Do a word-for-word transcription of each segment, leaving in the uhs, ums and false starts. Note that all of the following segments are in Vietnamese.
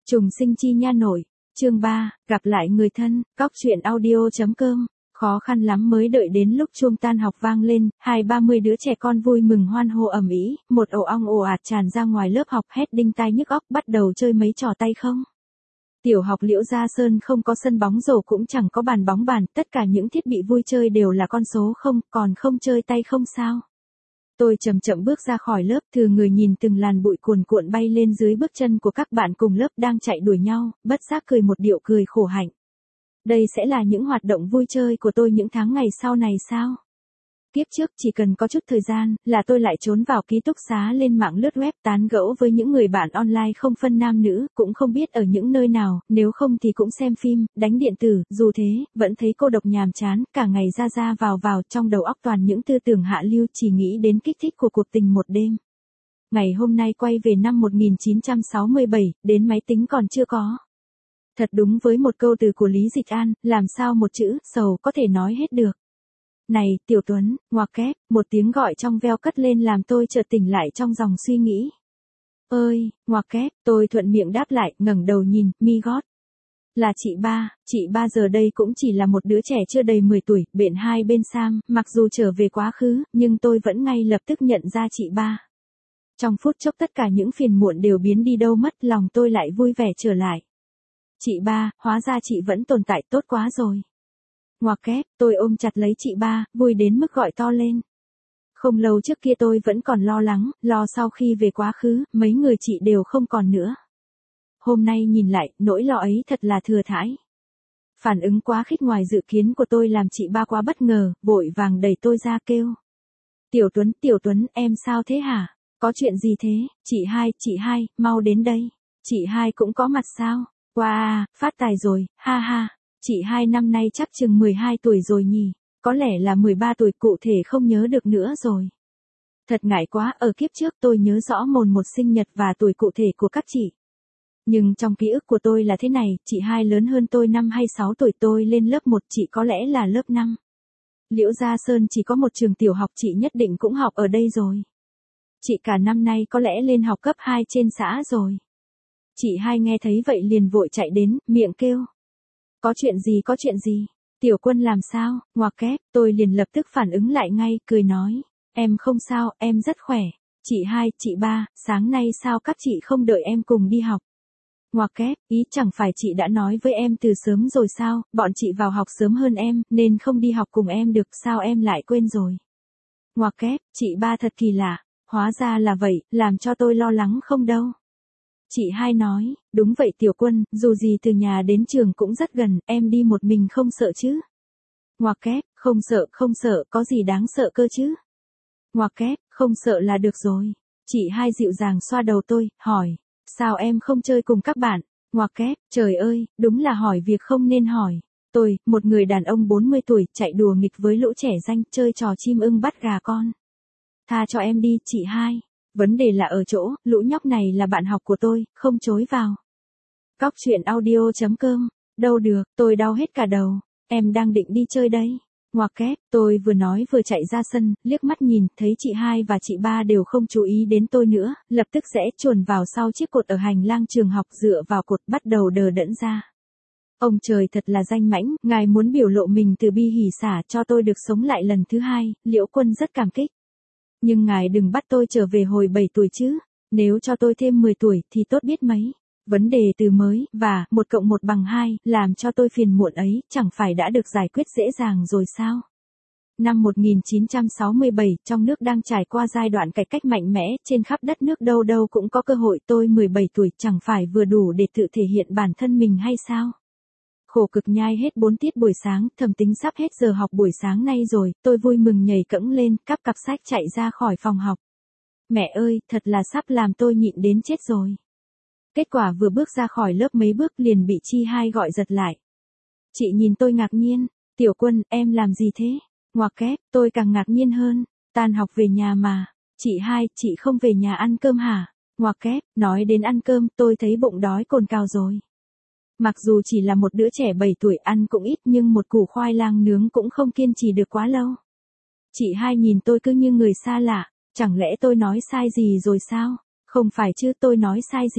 Trùng sinh chi nha nội, chương ba, gặp lại người thân, cóc truyện audio.com. Khó khăn lắm mới đợi đến lúc chuông tan học vang lên, hai ba mươi đứa trẻ con vui mừng hoan hô ầm ĩ, một ồ ong ồ ạt tràn ra ngoài lớp học hét đinh tai nhức óc bắt đầu chơi mấy trò tay không. Tiểu học Liễu Gia Sơn không có sân bóng rổ cũng chẳng có bàn bóng bàn, tất cả những thiết bị vui chơi đều là con số không, còn không chơi tay không sao. Tôi chậm chậm bước ra khỏi lớp, thừa người nhìn từng làn bụi cuồn cuộn bay lên dưới bước chân của các bạn cùng lớp đang chạy đuổi nhau, bất giác cười một điệu cười khổ hạnh. Đây sẽ là những hoạt động vui chơi của tôi những tháng ngày sau này sao? Kiếp trước chỉ cần có chút thời gian, là tôi lại trốn vào ký túc xá lên mạng lướt web tán gẫu với những người bạn online không phân nam nữ, cũng không biết ở những nơi nào, nếu không thì cũng xem phim, đánh điện tử, dù thế, vẫn thấy cô độc nhàm chán, cả ngày ra ra vào vào, trong đầu óc toàn những tư tưởng hạ lưu, chỉ nghĩ đến kích thích của cuộc tình một đêm. Ngày hôm nay quay về năm một nghìn chín trăm sáu mươi bảy, đến máy tính còn chưa có. Thật đúng với một câu từ của Lý Dịch An, làm sao một chữ, sầu, có thể nói hết được. Này, Tiểu Tuấn, ngoặc kép, một tiếng gọi trong veo cất lên làm tôi chợt tỉnh lại trong dòng suy nghĩ. Ơi, ngoặc kép, tôi thuận miệng đáp lại, ngẩng đầu nhìn, mi gót. Là chị ba, chị ba giờ đây cũng chỉ là một đứa trẻ chưa đầy mười tuổi, bện hai bên sam, mặc dù trở về quá khứ, nhưng tôi vẫn ngay lập tức nhận ra chị ba. Trong phút chốc tất cả những phiền muộn đều biến đi đâu mất, lòng tôi lại vui vẻ trở lại. Chị ba, hóa ra chị vẫn tồn tại, tốt quá rồi. Ngoặc kép, tôi ôm chặt lấy chị ba, vui đến mức gọi to lên. Không lâu trước kia tôi vẫn còn lo lắng, lo sau khi về quá khứ, mấy người chị đều không còn nữa. Hôm nay nhìn lại, nỗi lo ấy thật là thừa thãi. Phản ứng quá khích ngoài dự kiến của tôi làm chị ba quá bất ngờ, vội vàng đẩy tôi ra kêu. Tiểu Tuấn, Tiểu Tuấn, em sao thế hả? Có chuyện gì thế? Chị hai, chị hai, mau đến đây. Chị hai cũng có mặt sao? Wow, phát tài rồi, ha ha. Chị hai năm nay chắc chừng mười hai tuổi rồi nhỉ, có lẽ là mười ba tuổi, cụ thể không nhớ được nữa rồi. Thật ngại quá, ở kiếp trước tôi nhớ rõ mồn một sinh nhật và tuổi cụ thể của các chị. Nhưng trong ký ức của tôi là thế này, chị hai lớn hơn tôi năm hay sáu tuổi, tôi lên lớp một, chị có lẽ là lớp năm. Liễu Gia Sơn chỉ có một trường tiểu học, chị nhất định cũng học ở đây rồi. Chị cả năm nay có lẽ lên học cấp hai trên xã rồi. Chị hai nghe thấy vậy liền vội chạy đến, miệng kêu. Có chuyện gì, có chuyện gì? Tiểu Quân làm sao? Ngoặc kép, tôi liền lập tức phản ứng lại ngay, cười nói. Em không sao, em rất khỏe. Chị hai, chị ba, sáng nay sao các chị không đợi em cùng đi học? Ngoặc kép, ý chẳng phải chị đã nói với em từ sớm rồi sao, bọn chị vào học sớm hơn em, nên không đi học cùng em được, sao em lại quên rồi? Ngoặc kép, chị ba thật kỳ lạ, hóa ra là vậy, làm cho tôi lo lắng không đâu. Chị hai nói, đúng vậy Tiểu Quân, dù gì từ nhà đến trường cũng rất gần, em đi một mình không sợ chứ? Ngoặc kép, không sợ, không sợ, có gì đáng sợ cơ chứ? Ngoặc kép, không sợ là được rồi. Chị hai dịu dàng xoa đầu tôi, hỏi, sao em không chơi cùng các bạn? Ngoặc kép, trời ơi, đúng là hỏi việc không nên hỏi. Tôi, một người đàn ông bốn mươi tuổi, chạy đùa nghịch với lũ trẻ ranh, chơi trò chim ưng bắt gà con. Tha cho em đi, chị hai. Vấn đề là ở chỗ, lũ nhóc này là bạn học của tôi, không chối vào. Cóc truyện audio.com, đâu được, tôi đau hết cả đầu, em đang định đi chơi đấy. Ngoặc kép, tôi vừa nói vừa chạy ra sân, liếc mắt nhìn, thấy chị hai và chị ba đều không chú ý đến tôi nữa, lập tức sẽ chuồn vào sau chiếc cột ở hành lang trường học, dựa vào cột bắt đầu đờ đẫn ra. Ông trời thật là danh mãnh, ngài muốn biểu lộ mình từ bi hỉ xả cho tôi được sống lại lần thứ hai, Liễu Quân rất cảm kích. Nhưng ngài đừng bắt tôi trở về hồi bảy tuổi chứ, nếu cho tôi thêm mười tuổi thì tốt biết mấy. Vấn đề từ mới, và, một cộng một bằng hai, làm cho tôi phiền muộn ấy, chẳng phải đã được giải quyết dễ dàng rồi sao? Năm một nghìn chín trăm sáu mươi bảy, trong nước đang trải qua giai đoạn cải cách mạnh mẽ, trên khắp đất nước đâu đâu cũng có cơ hội, tôi mười bảy tuổi chẳng phải vừa đủ để tự thể hiện bản thân mình hay sao? Khổ cực nhai hết bốn tiết buổi sáng, thầm tính sắp hết giờ học buổi sáng nay rồi, tôi vui mừng nhảy cẫng lên, cắp cặp sách chạy ra khỏi phòng học. Mẹ ơi, thật là sắp làm tôi nhịn đến chết rồi. Kết quả vừa bước ra khỏi lớp mấy bước liền bị chị hai gọi giật lại. Chị nhìn tôi ngạc nhiên, Tiểu Quân, em làm gì thế? Ngoặc kép, tôi càng ngạc nhiên hơn, tan học về nhà mà. Chị hai, chị không về nhà ăn cơm hả? Ngoặc kép, nói đến ăn cơm, tôi thấy bụng đói cồn cào rồi. Mặc dù chỉ là một đứa trẻ bảy tuổi ăn cũng ít nhưng một củ khoai lang nướng cũng không kiên trì được quá lâu. Chị hai nhìn tôi cứ như người xa lạ, chẳng lẽ tôi nói sai gì rồi sao? Không phải chứ, tôi nói sai gì?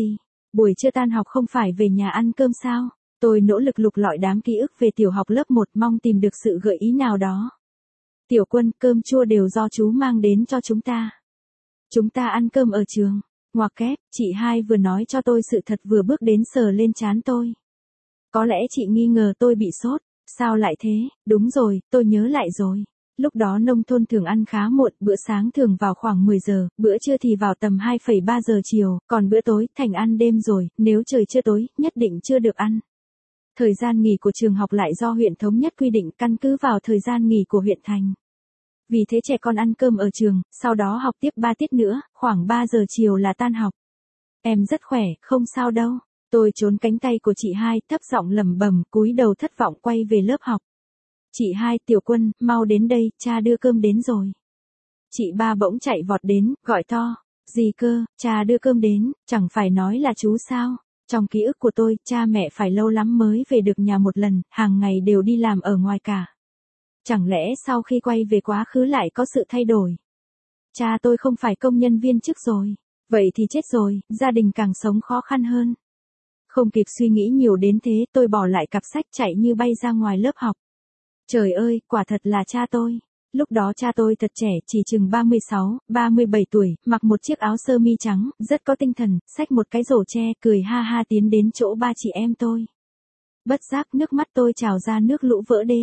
Buổi trưa tan học không phải về nhà ăn cơm sao? Tôi nỗ lực lục lọi đám ký ức về tiểu học lớp một mong tìm được sự gợi ý nào đó. Tiểu Quân, cơm chua đều do chú mang đến cho chúng ta. Chúng ta ăn cơm ở trường. Ngoặc kép, chị hai vừa nói cho tôi sự thật vừa bước đến sờ lên trán tôi. Có lẽ chị nghi ngờ tôi bị sốt. Sao lại thế? Đúng rồi, tôi nhớ lại rồi. Lúc đó nông thôn thường ăn khá muộn, bữa sáng thường vào khoảng mười giờ, bữa trưa thì vào tầm hai ba giờ chiều, còn bữa tối thành ăn đêm rồi, nếu trời chưa tối, nhất định chưa được ăn. Thời gian nghỉ của trường học lại do huyện thống nhất quy định căn cứ vào thời gian nghỉ của huyện thành. Vì thế trẻ con ăn cơm ở trường, sau đó học tiếp ba tiết nữa, khoảng ba giờ chiều là tan học. Em rất khỏe, không sao đâu. Tôi trốn cánh tay của chị hai, thấp giọng lẩm bẩm, cúi đầu thất vọng quay về lớp học. Chị hai, Tiểu Quân, mau đến đây, cha đưa cơm đến rồi. Chị ba bỗng chạy vọt đến, gọi to. Gì cơ, cha đưa cơm đến, chẳng phải nói là chú sao? Trong ký ức của tôi, cha mẹ phải lâu lắm mới về được nhà một lần, hàng ngày đều đi làm ở ngoài cả. Chẳng lẽ sau khi quay về quá khứ lại có sự thay đổi? Cha tôi không phải công nhân viên chức rồi. Vậy thì chết rồi, gia đình càng sống khó khăn hơn. Không kịp suy nghĩ nhiều đến thế, tôi bỏ lại cặp sách chạy như bay ra ngoài lớp học. Trời ơi, quả thật là cha tôi. Lúc đó cha tôi thật trẻ, chỉ chừng ba mươi sáu, ba mươi bảy tuổi, mặc một chiếc áo sơ mi trắng, rất có tinh thần, xách một cái rổ tre, cười ha ha tiến đến chỗ ba chị em tôi. Bất giác nước mắt tôi trào ra nước lũ vỡ đê.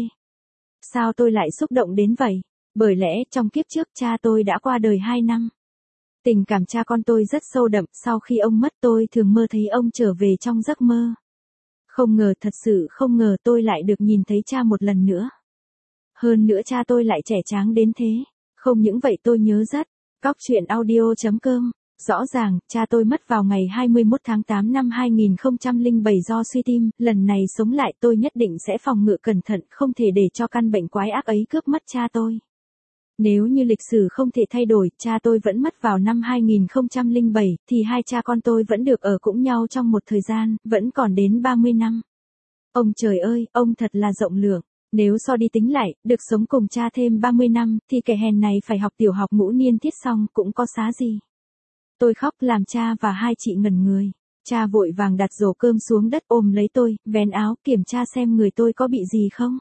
Sao tôi lại xúc động đến vậy? Bởi lẽ trong kiếp trước cha tôi đã qua đời hai năm. Tình cảm cha con tôi rất sâu đậm, sau khi ông mất tôi thường mơ thấy ông trở về trong giấc mơ. Không ngờ, thật sự không ngờ tôi lại được nhìn thấy cha một lần nữa. Hơn nữa cha tôi lại trẻ tráng đến thế. Không những vậy tôi nhớ rất. Cóc truyện audio chấm com. Rõ ràng, cha tôi mất vào ngày hai mươi mốt tháng tám năm hai nghìn không trăm lẻ bảy do suy tim, lần này sống lại tôi nhất định sẽ phòng ngự cẩn thận, không thể để cho căn bệnh quái ác ấy cướp mất cha tôi. Nếu như lịch sử không thể thay đổi, cha tôi vẫn mất vào năm hai nghìn không trăm lẻ bảy, thì hai cha con tôi vẫn được ở cùng nhau trong một thời gian, vẫn còn đến ba mươi năm. Ông trời ơi, ông thật là rộng lượng. Nếu so đi tính lại, được sống cùng cha thêm ba mươi năm, thì kẻ hèn này phải học tiểu học ngũ niên thiết xong cũng có xá gì. Tôi khóc làm cha và hai chị ngẩn người. Cha vội vàng đặt rổ cơm xuống đất ôm lấy tôi, vén áo kiểm tra xem người tôi có bị gì không.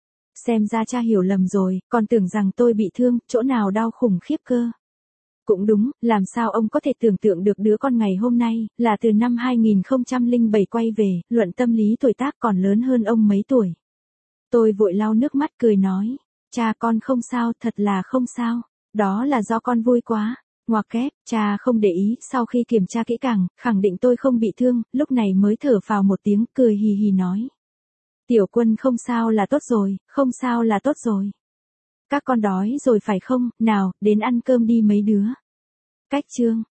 Xem ra cha hiểu lầm rồi, còn tưởng rằng tôi bị thương, chỗ nào đau khủng khiếp cơ. Cũng đúng, làm sao ông có thể tưởng tượng được đứa con ngày hôm nay, là từ năm hai nghìn không trăm lẻ bảy quay về, luận tâm lý tuổi tác còn lớn hơn ông mấy tuổi. Tôi vội lau nước mắt cười nói, cha con không sao, thật là không sao, đó là do con vui quá. Ngoặc kép, cha không để ý, sau khi kiểm tra kỹ càng, khẳng định tôi không bị thương, lúc này mới thở phào một tiếng, cười hì hì nói. Tiểu Quân không sao là tốt rồi, không sao là tốt rồi. Các con đói rồi phải không, nào, đến ăn cơm đi mấy đứa. Cách chương.